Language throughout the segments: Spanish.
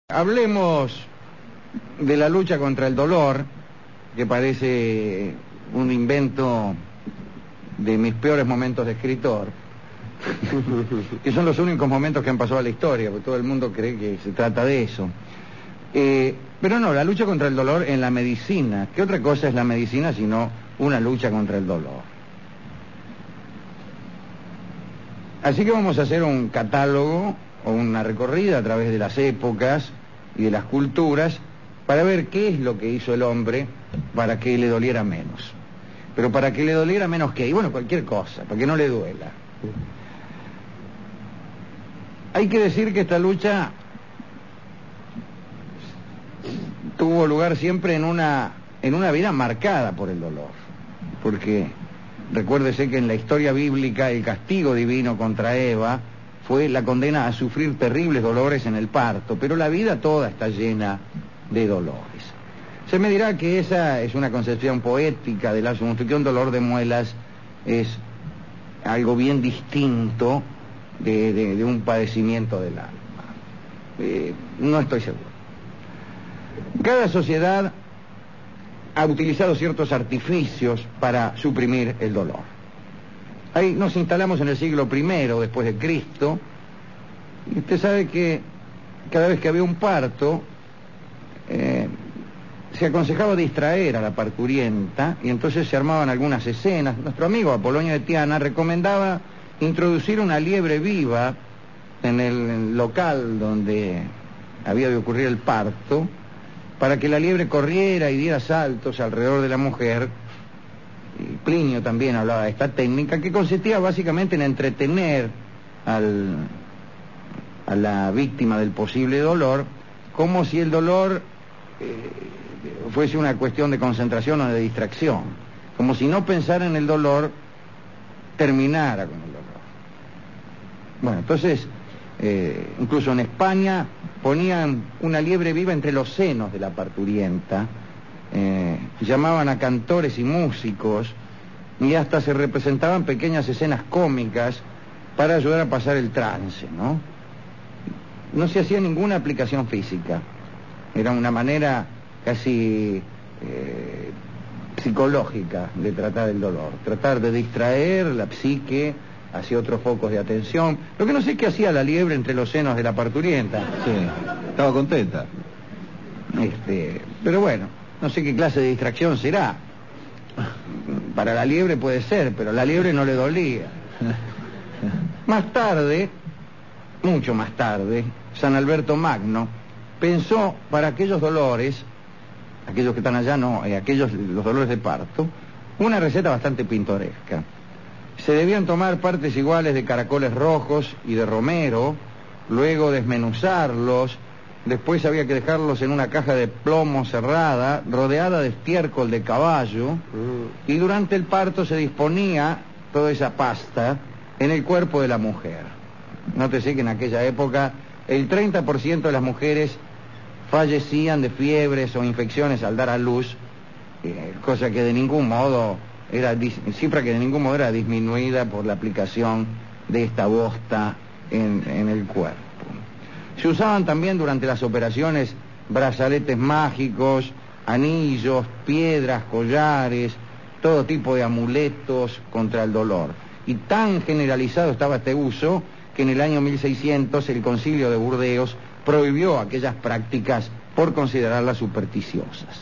Hablemos de la lucha contra el dolor, que parece un invento de mis peores momentos de escritor, que son los únicos momentos que han pasado a la historia, porque todo el mundo cree que se trata de eso. Pero no, la lucha contra el dolor en la medicina. ¿Qué otra cosa es la medicina sino una lucha contra el dolor? Así que vamos a hacer un catálogo o una recorrida a través de las épocas y de las culturas para ver qué es lo que hizo el hombre para que le doliera menos. Pero para que le doliera menos ¿qué? Y bueno, cualquier cosa, para que no le duela. Hay que decir que esta lucha tuvo lugar siempre en una vida marcada por el dolor. Porque recuérdese que en la historia bíblica el castigo divino contra Eva fue la condena a sufrir terribles dolores en el parto, pero la vida toda está llena de dolores. Se me dirá que esa es una concepción poética del asunto, que un dolor de muelas es algo bien distinto de un padecimiento del alma. No estoy seguro. Cada sociedad ha utilizado ciertos artificios para suprimir el dolor. Ahí nos instalamos en el siglo I después de Cristo, y usted sabe que cada vez que había un parto, se aconsejaba distraer a la parturienta, y entonces se armaban algunas escenas. Nuestro amigo Apolonio de Tiana recomendaba introducir una liebre viva en el local donde había de ocurrir el parto, para que la liebre corriera y diera saltos alrededor de la mujer. Y Plinio también hablaba de esta técnica, que consistía básicamente en entretener a la víctima del posible dolor, como si el dolor fuese una cuestión de concentración o de distracción, como si no pensar en el dolor terminara con el dolor. Bueno, entonces, incluso en España ponían una liebre viva entre los senos de la parturienta, llamaban a cantores y músicos, y hasta se representaban pequeñas escenas cómicas para ayudar a pasar el trance, ¿no? No se hacía ninguna aplicación física, era una manera casi psicológica de tratar el dolor, tratar de distraer la psique hacia otros focos de atención. Lo que no sé qué hacía la liebre entre los senos de la parturienta. Sí, estaba contenta. Pero bueno, no sé qué clase de distracción será. Para la liebre puede ser, pero a la liebre no le dolía. Más tarde, mucho más tarde, San Alberto Magno pensó para aquellos dolores, aquellos que están allá no, los dolores de parto, una receta bastante pintoresca. Se debían tomar partes iguales de caracoles rojos y de romero, luego desmenuzarlos. Después había que dejarlos en una caja de plomo cerrada, rodeada de estiércol de caballo, y durante el parto se disponía toda esa pasta en el cuerpo de la mujer. Nótese que en aquella época el 30% de las mujeres fallecían de fiebres o infecciones al dar a luz, cosa que de ningún modo cifra que de ningún modo era disminuida por la aplicación de esta bosta en el cuerpo. Se usaban también durante las operaciones brazaletes mágicos, anillos, piedras, collares, todo tipo de amuletos contra el dolor. Y tan generalizado estaba este uso que en el año 1600 el Concilio de Burdeos prohibió aquellas prácticas por considerarlas supersticiosas.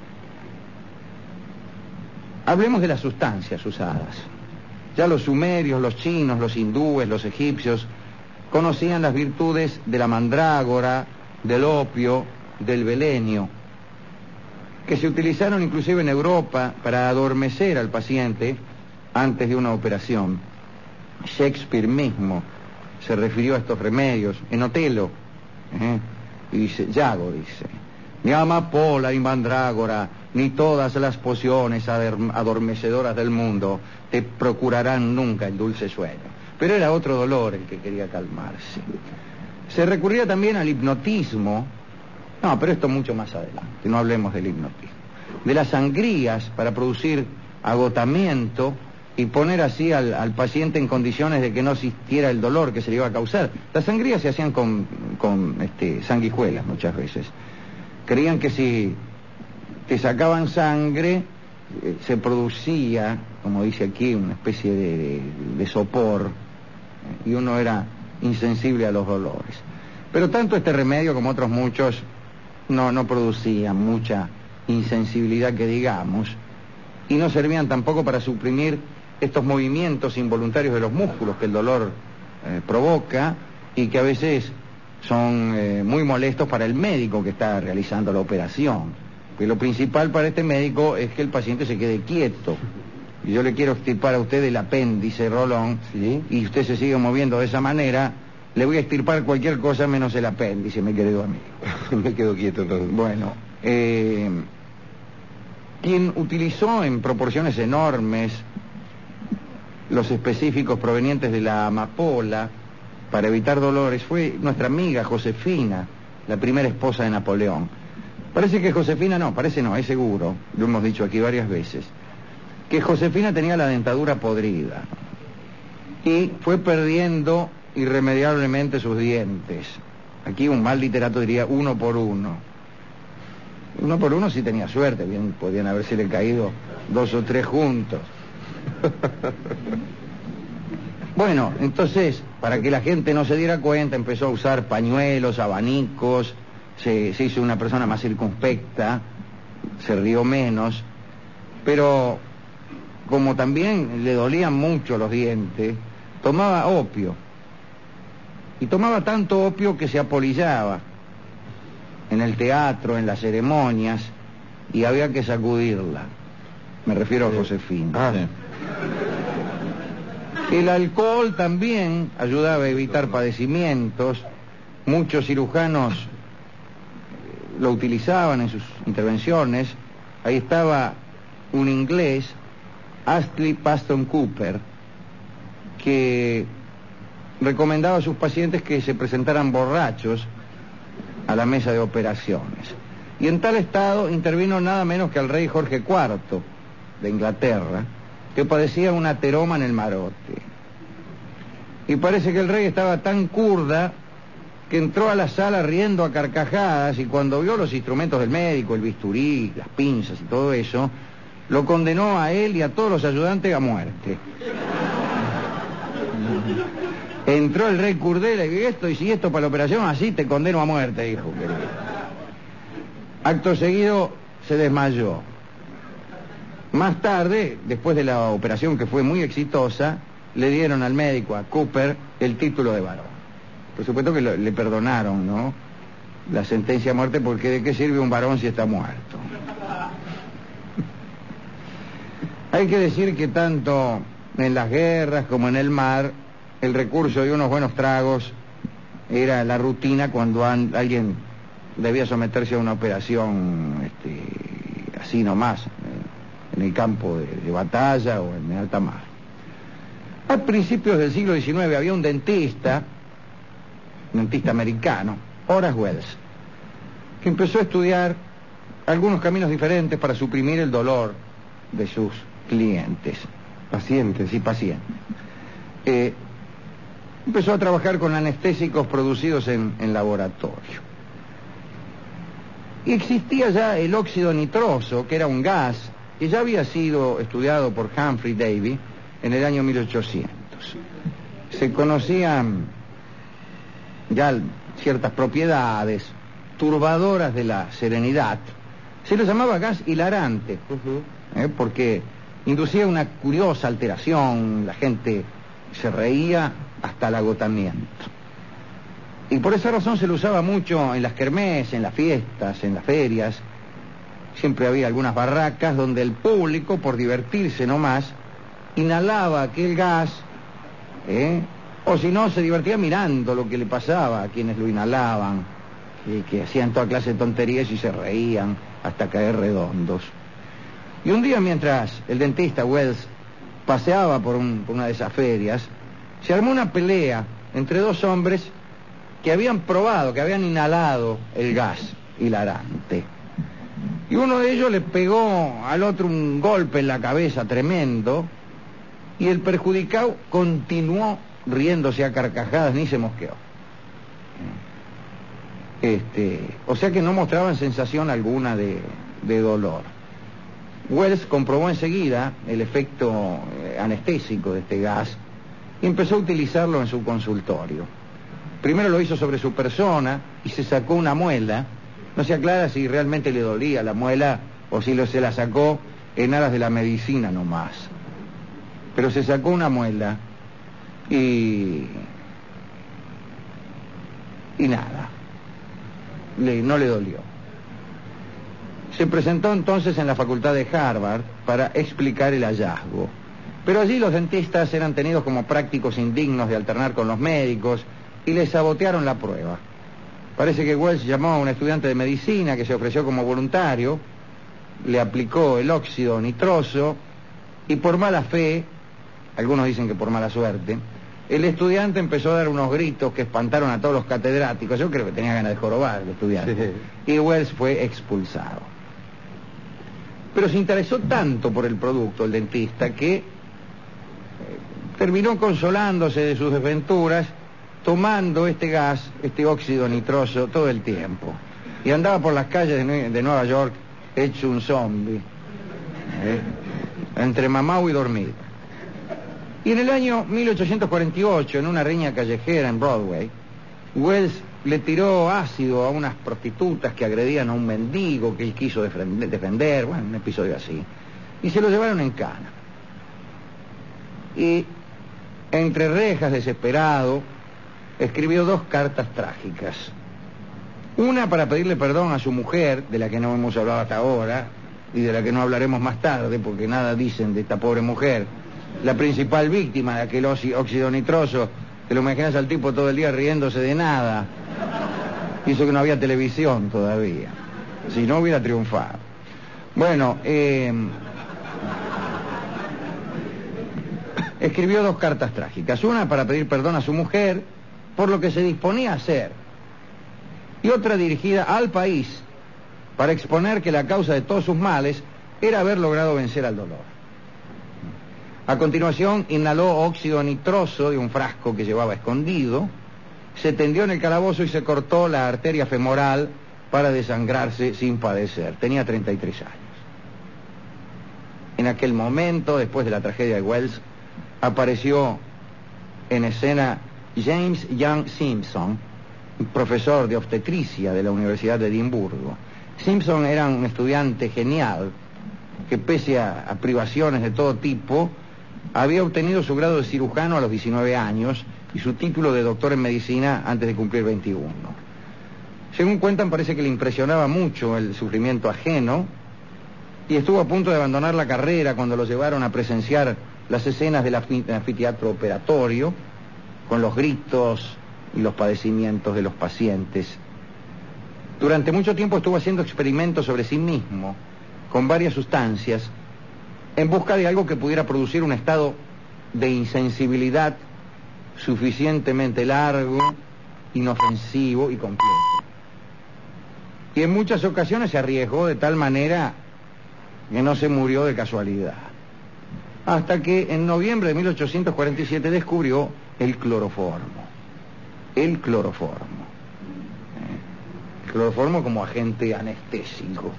Hablemos de las sustancias usadas. Ya los sumerios, los chinos, los hindúes, los egipcios conocían las virtudes de la mandrágora, del opio, del belenio, que se utilizaron inclusive en Europa para adormecer al paciente antes de una operación. Shakespeare mismo se refirió a estos remedios en Otelo, y dice, Yago dice, ni amapola y mandrágora, ni todas las pociones adormecedoras del mundo te procurarán nunca el dulce sueño. Pero era otro dolor el que quería calmarse. Se recurría también al hipnotismo. No, pero esto mucho más adelante, no hablemos del hipnotismo. De las sangrías para producir agotamiento y poner así al paciente en condiciones de que no existiera el dolor que se le iba a causar. Las sangrías se hacían con sanguijuelas muchas veces. Creían que si te sacaban sangre, se producía, como dice aquí, una especie de sopor, y uno era insensible a los dolores. Pero tanto este remedio como otros muchos no producían mucha insensibilidad que digamos, y no servían tampoco para suprimir estos movimientos involuntarios de los músculos que el dolor provoca y que a veces son muy molestos para el médico que está realizando la operación. Porque lo principal para este médico es que el paciente se quede quieto. Y yo le quiero extirpar a usted el apéndice, Rolón, ¿sí? Y usted se sigue moviendo de esa manera, le voy a extirpar cualquier cosa menos el apéndice, mi querido amigo. Me quedo quieto entonces. Bueno, quien utilizó en proporciones enormes los específicos provenientes de la amapola para evitar dolores fue nuestra amiga Josefina, la primera esposa de Napoleón. Parece que Josefina es seguro, lo hemos dicho aquí varias veces, que Josefina tenía la dentadura podrida y fue perdiendo irremediablemente sus dientes. Aquí un mal literato diría uno por uno. Uno por uno sí tenía suerte, bien podían habérsele caído 2 o 3 juntos. Bueno, entonces, para que la gente no se diera cuenta, empezó a usar pañuelos, abanicos, se hizo una persona más circunspecta, se rió menos, pero como también le dolían mucho los dientes, tomaba opio. Y tomaba tanto opio que se apolillaba en el teatro, en las ceremonias, y había que sacudirla. Me refiero a Josefina. Sí. El alcohol también ayudaba a evitar padecimientos. Muchos cirujanos lo utilizaban en sus intervenciones. Ahí estaba un inglés, Astley Paston Cooper, que recomendaba a sus pacientes que se presentaran borrachos a la mesa de operaciones. Y en tal estado intervino nada menos que el rey Jorge IV de Inglaterra, que padecía un ateroma en el marote. Y parece que el rey estaba tan curda que entró a la sala riendo a carcajadas, y cuando vio los instrumentos del médico, el bisturí, las pinzas y todo eso, lo condenó a él y a todos los ayudantes a muerte. Entró el rey Curdela y dijo, y si esto para la operación, así te condeno a muerte, dijo. Acto seguido se desmayó. Más tarde, después de la operación que fue muy exitosa, le dieron al médico, a Cooper, el título de varón. Por supuesto que le perdonaron, ¿no?, la sentencia a muerte, porque ¿de qué sirve un varón si está muerto? Hay que decir que tanto en las guerras como en el mar, el recurso de unos buenos tragos era la rutina cuando alguien debía someterse a una operación así nomás, en el campo de batalla o en alta mar. A principios del siglo XIX había un dentista americano, Horace Wells, que empezó a estudiar algunos caminos diferentes para suprimir el dolor de sus clientes. Pacientes. Sí, pacientes. Empezó a trabajar con anestésicos producidos en laboratorio. Y existía ya el óxido nitroso, que era un gas que ya había sido estudiado por Humphrey Davy en el año 1800. Se conocían ya ciertas propiedades turbadoras de la serenidad. Se lo llamaba gas hilarante, porque inducía una curiosa alteración, la gente se reía hasta el agotamiento. Y por esa razón se lo usaba mucho en las kermés, en las fiestas, en las ferias. Siempre había algunas barracas donde el público, por divertirse nomás, inhalaba aquel gas, o si no, se divertía mirando lo que le pasaba a quienes lo inhalaban, que hacían toda clase de tonterías y se reían hasta caer redondos. Y un día, mientras el dentista Wells paseaba por una de esas ferias, se armó una pelea entre dos hombres que habían probado, que habían inhalado el gas hilarante. Y uno de ellos le pegó al otro un golpe en la cabeza tremendo, Y el perjudicado continuó riéndose a carcajadas, ni se mosqueó. O sea que no mostraban sensación alguna de dolor. Wells comprobó enseguida el efecto anestésico de este gas y empezó a utilizarlo en su consultorio. Primero lo hizo sobre su persona y se sacó una muela. No se aclara si realmente le dolía la muela o si se la sacó en aras de la medicina nomás. Pero se sacó una muela y nada, no le dolió. Se presentó entonces en la facultad de Harvard para explicar el hallazgo. Pero allí los dentistas eran tenidos como prácticos indignos de alternar con los médicos y les sabotearon la prueba. Parece que Wells llamó a un estudiante de medicina que se ofreció como voluntario, le aplicó el óxido nitroso y por mala fe, algunos dicen que por mala suerte, el estudiante empezó a dar unos gritos que espantaron a todos los catedráticos. Yo creo que tenía ganas de jorobar el estudiante. Sí. Y Wells fue expulsado. Pero se interesó tanto por el producto, el dentista, que terminó consolándose de sus desventuras tomando este gas, este óxido nitroso, todo el tiempo. Y andaba por las calles de Nueva York hecho un zombie, entre mamao y dormido. Y en el año 1848, en una riña callejera en Broadway, Wells le tiró ácido a unas prostitutas que agredían a un mendigo que él quiso defender, bueno, un episodio así. Y se lo llevaron en cana. Y entre rejas, desesperado, escribió 2 cartas trágicas. Una para pedirle perdón a su mujer, de la que no hemos hablado hasta ahora, y de la que no hablaremos más tarde, porque nada dicen de esta pobre mujer, la principal víctima de aquel óxido nitroso. Te lo imaginas al tipo todo el día riéndose de nada. Hizo que no había televisión todavía. Si no, hubiera triunfado. Bueno, escribió 2 cartas trágicas. Una para pedir perdón a su mujer por lo que se disponía a hacer. Y otra dirigida al país para exponer que la causa de todos sus males era haber logrado vencer al dolor. A continuación, inhaló óxido nitroso de un frasco que llevaba escondido, se tendió en el calabozo y se cortó la arteria femoral para desangrarse sin padecer. Tenía 33 años. En aquel momento, después de la tragedia de Wells, apareció en escena James Young Simpson, profesor de obstetricia de la Universidad de Edimburgo. Simpson era un estudiante genial que, pese a privaciones de todo tipo, había obtenido su grado de cirujano a los 19 años y su título de doctor en medicina antes de cumplir 21. Según cuentan, parece que le impresionaba mucho el sufrimiento ajeno y estuvo a punto de abandonar la carrera cuando lo llevaron a presenciar las escenas del anfiteatro operatorio con los gritos y los padecimientos de los pacientes. Durante mucho tiempo estuvo haciendo experimentos sobre sí mismo con varias sustancias en busca de algo que pudiera producir un estado de insensibilidad suficientemente largo, inofensivo y completo. Y en muchas ocasiones se arriesgó de tal manera que no se murió de casualidad. Hasta que en noviembre de 1847 descubrió el cloroformo. El cloroformo. El cloroformo como agente anestésico.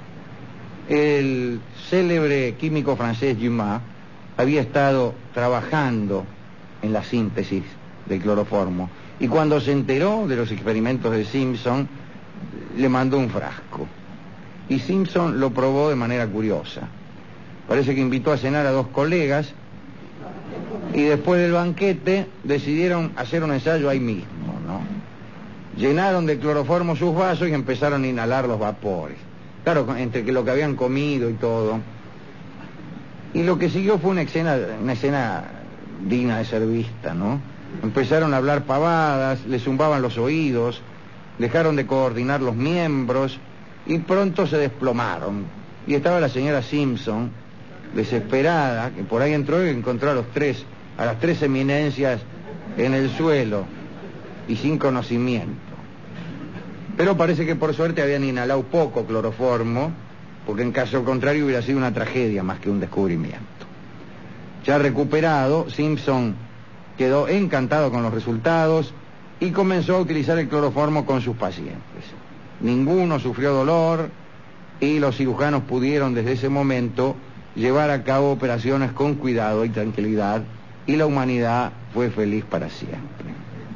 El célebre químico francés Dumas había estado trabajando en la síntesis del cloroformo y cuando se enteró de los experimentos de Simpson le mandó un frasco y Simpson lo probó de manera curiosa. Parece que invitó a cenar a 2 colegas y después del banquete decidieron hacer un ensayo ahí mismo, ¿no? Llenaron de cloroformo sus vasos y empezaron a inhalar los vapores. Claro, entre que lo que habían comido y todo. Y lo que siguió fue una escena digna de ser vista, ¿no? Empezaron a hablar pavadas, le zumbaban los oídos, dejaron de coordinar los miembros y pronto se desplomaron. Y estaba la señora Simpson, desesperada, que por ahí entró y encontró a las tres eminencias en el suelo y sin conocimiento. Pero parece que por suerte habían inhalado poco cloroformo, porque en caso contrario hubiera sido una tragedia más que un descubrimiento. Ya recuperado, Simpson quedó encantado con los resultados y comenzó a utilizar el cloroformo con sus pacientes. Ninguno sufrió dolor y los cirujanos pudieron desde ese momento llevar a cabo operaciones con cuidado y tranquilidad, y la humanidad fue feliz para siempre.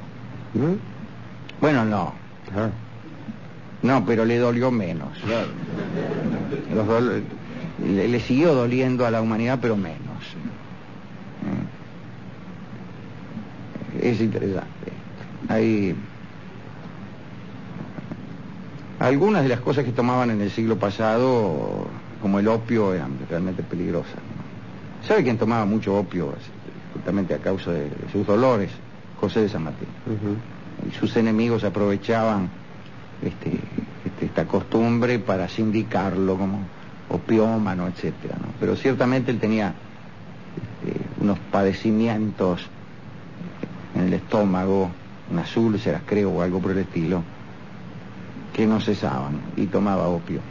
Bueno, no. No, pero le dolió menos. Le siguió doliendo a la humanidad, pero menos. Es interesante. Hay algunas de las cosas que tomaban en el siglo pasado, como el opio, eran realmente peligrosas, ¿no? ¿Sabe quién tomaba mucho opio? Justamente a causa de sus dolores. José de San Martín. Y sus enemigos aprovechaban esta costumbre para sindicarlo como opiómano, etcétera, ¿no? Pero ciertamente él tenía unos padecimientos en el estómago, unas úlceras, creo, o algo por el estilo, que no cesaban, y tomaba opio.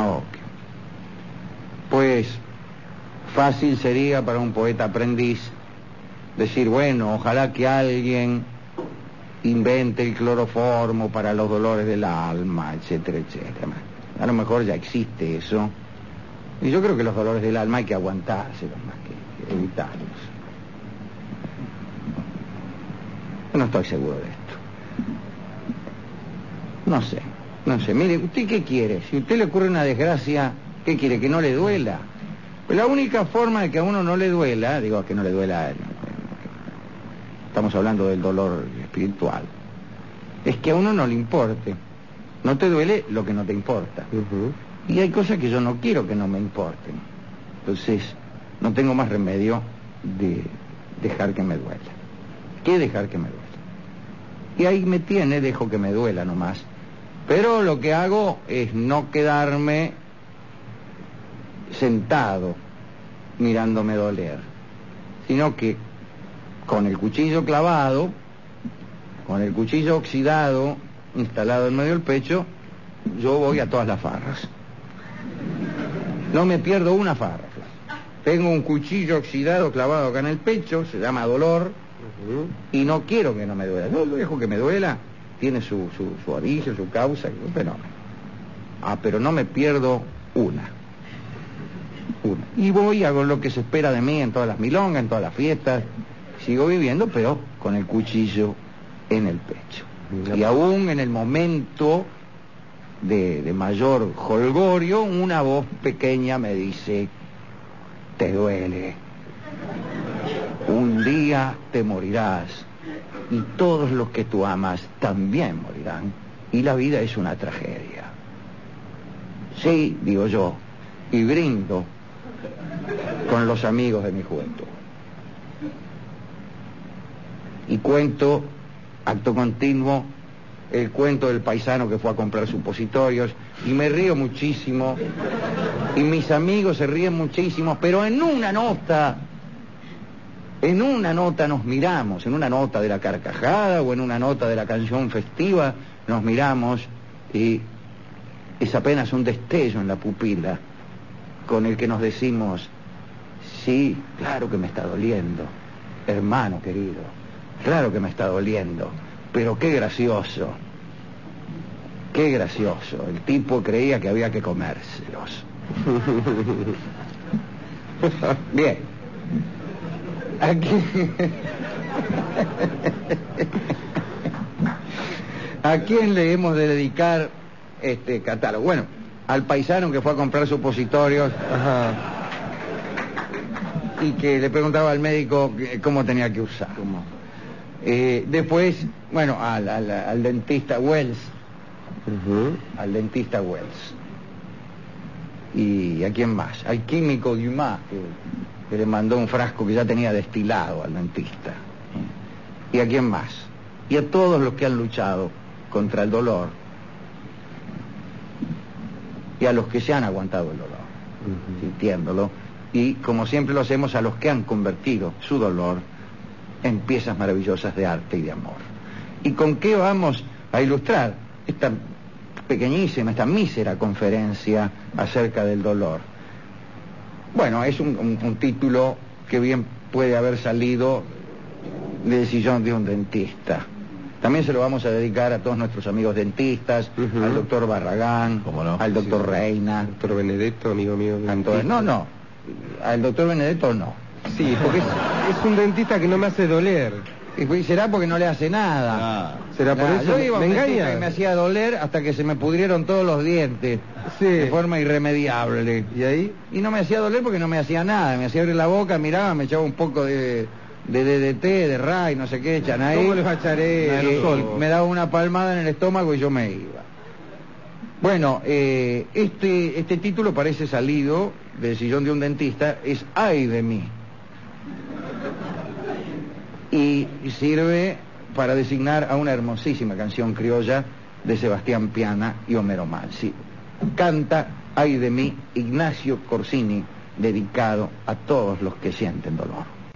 Pues fácil sería para un poeta aprendiz decir, bueno, ojalá que alguien invente el cloroformo para los dolores del alma, etcétera, etcétera. A lo mejor ya existe eso, y yo creo que los dolores del alma hay que aguantárselos más que evitarlos. No estoy seguro de esto. No sé. Mire, ¿usted qué quiere? Si a usted le ocurre una desgracia, ¿qué quiere? ¿Que no le duela? Pues la única forma de que a uno no le duela, digo, que no le duela, estamos hablando del dolor espiritual, es que a uno no le importe. No te duele lo que no te importa. Y hay cosas que yo no quiero que no me importen. Entonces, no tengo más remedio de dejar que me duela. ¿Qué dejar que me duela? Y ahí me tiene, dejo que me duela nomás. Pero lo que hago es no quedarme sentado mirándome doler, sino que con el cuchillo clavado, con el cuchillo oxidado instalado en medio del pecho, yo voy a todas las farras. No me pierdo una farra. Tengo un cuchillo oxidado clavado acá en el pecho, se llama dolor, y no quiero que no me duela. Yo dejo que me duela, tiene su origen, su causa, un fenómeno. Pero no me pierdo una. Y voy, hago lo que se espera de mí en todas las milongas, en todas las fiestas. Sigo viviendo, pero con el cuchillo en el pecho. Y aún en el momento de mayor jolgorio, una voz pequeña me dice, te duele. Un día te morirás, y todos los que tú amas también morirán, y la vida es una tragedia. Sí, digo yo, y brindo con los amigos de mi juventud. Y cuento, acto continuo, el cuento del paisano que fue a comprar supositorios, y me río muchísimo, y mis amigos se ríen muchísimo, pero en una nota nos miramos, en una nota de la carcajada o en una nota de la canción festiva, nos miramos, y es apenas un destello en la pupila con el que nos decimos, sí, claro que me está doliendo, hermano querido, claro que me está doliendo, pero qué gracioso, el tipo creía que había que comérselos. Bien, ¿a quién le hemos de dedicar este catálogo? Bueno, al paisano que fue a comprar supositorios. Y que le preguntaba al médico cómo tenía que usar. Después, bueno, al dentista Wells. Al dentista Wells. ¿Y a quién más? Al químico Dumas, que le mandó un frasco que ya tenía destilado al dentista. ¿Y a quién más? Y a todos los que han luchado contra el dolor, y a los que se han aguantado el dolor, sintiéndolo, y como siempre lo hacemos, a los que han convertido su dolor en piezas maravillosas de arte y de amor. ¿Y con qué vamos a ilustrar esta pequeñísima, esta mísera conferencia acerca del dolor? Bueno, es un título que bien puede haber salido del sillón de un dentista. También se lo vamos a dedicar a todos nuestros amigos dentistas, al doctor Barragán, al doctor Reina. Doctor Benedetto, amigo mío. No, al doctor Benedetto no. Sí, porque es un dentista que no me hace doler. Y será porque no le hace nada. ¿Será por eso? Yo iba a ¿Me un dentista engaña? que me hacía doler hasta que se me pudrieron todos los dientes. Sí. De forma irremediable. ¿Y ahí? Y no me hacía doler porque no me hacía nada. Me hacía abrir la boca, miraba, me echaba un poco de DDT, de Ray, no sé qué, echan ahí. ¿Cómo les va a echar aerosol? Me daba una palmada en el estómago y yo me iba. Bueno, este título parece salido del sillón de un dentista, es Ay de mí. Y sirve para designar a una hermosísima canción criolla de Sebastián Piana y Homero Mansi. Canta Ay de mí Ignacio Corsini, dedicado a todos los que sienten dolor.